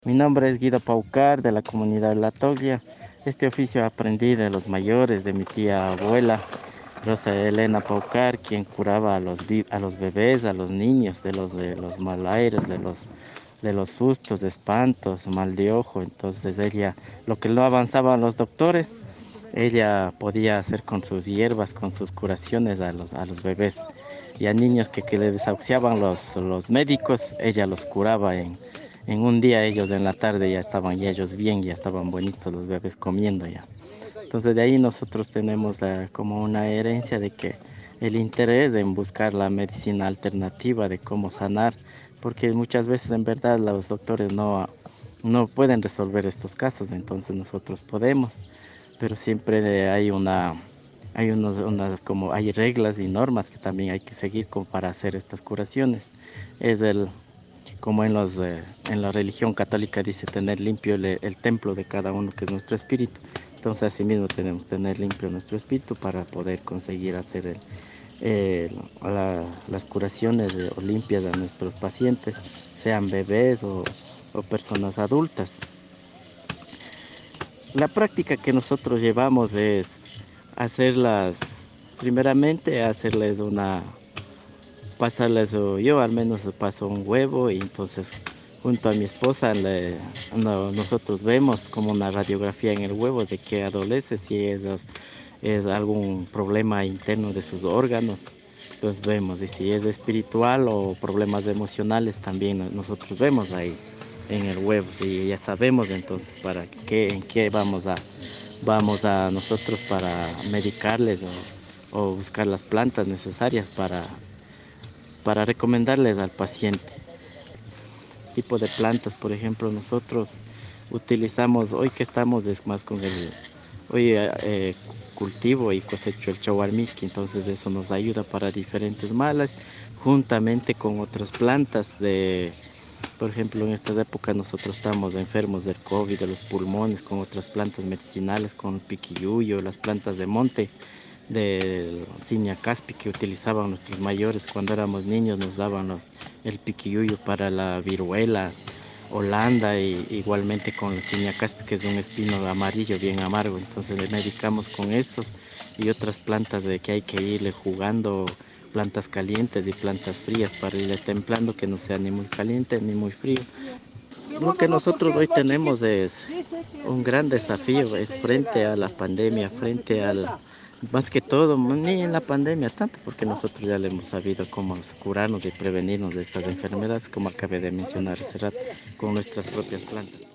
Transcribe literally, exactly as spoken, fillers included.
Mi nombre es Guido Paucar, de la comunidad La Toglia. Este oficio aprendí de los mayores, de mi tía abuela, Rosa Elena Paucar, quien curaba a los, vi- a los bebés, a los niños, de los, de los mal aires, de los, de los sustos, de espantos, mal de ojo. Entonces ella, lo que no avanzaban los doctores, ella podía hacer con sus hierbas, con sus curaciones a los, a los bebés. Y a niños que, que le desahuciaban los, los médicos, ella los curaba en, en un día. Ellos en la tarde ya estaban ya ellos bien, ya estaban bonitos los bebés comiendo ya. Entonces de ahí nosotros tenemos la- como una herencia de que el interés en buscar la medicina alternativa de cómo sanar, porque muchas veces en verdad los doctores no, no pueden resolver estos casos, entonces nosotros podemos, pero siempre hay una, hay unos, unas, como hay reglas y normas que también hay que seguir como para hacer estas curaciones. Es el, como en los, eh, en la religión católica dice tener limpio el, el templo de cada uno, que es nuestro espíritu. Entonces así mismo tenemos que tener limpio nuestro espíritu para poder conseguir hacer el, el, la, las curaciones de, o limpias a nuestros pacientes, sean bebés o, o personas adultas. La práctica que nosotros llevamos es hacerlas, primeramente hacerles una, pasarles, o yo al menos paso un huevo y entonces junto a mi esposa le- no- nosotros vemos como una radiografía en el huevo de qué adolece, si es, es algún problema interno de sus órganos, entonces vemos, y si es espiritual o problemas emocionales también no- nosotros vemos ahí en el huevo y ya sabemos entonces para qué, en qué vamos a, vamos a nosotros para medicarles o, o buscar las plantas necesarias para, para recomendarles al paciente. Tipo de plantas, por ejemplo, nosotros utilizamos, hoy que estamos es más con el, hoy eh, eh, cultivo y cosecho el chaguarmiski, entonces eso nos ayuda para diferentes malas, juntamente con otras plantas de, por ejemplo, en esta época nosotros estamos enfermos del COVID, de los pulmones, con otras plantas medicinales, con el piquilluyo, las plantas de monte, del ciña caspi que utilizaban nuestros mayores cuando éramos niños, nos daban los, el piquilluyo para la viruela, Holanda, y igualmente con la ciña caspi, que es un espino amarillo bien amargo, entonces le medicamos con esos y otras plantas de que hay que irle jugando, plantas calientes y plantas frías para irle templando, que no sea ni muy caliente ni muy frío. Lo que nosotros hoy tenemos es un gran desafío, es frente a la pandemia, frente al, más que todo, ni en la pandemia tanto, porque nosotros ya le hemos sabido cómo curarnos y prevenirnos de estas enfermedades, como acabé de mencionar hace rato, con nuestras propias plantas.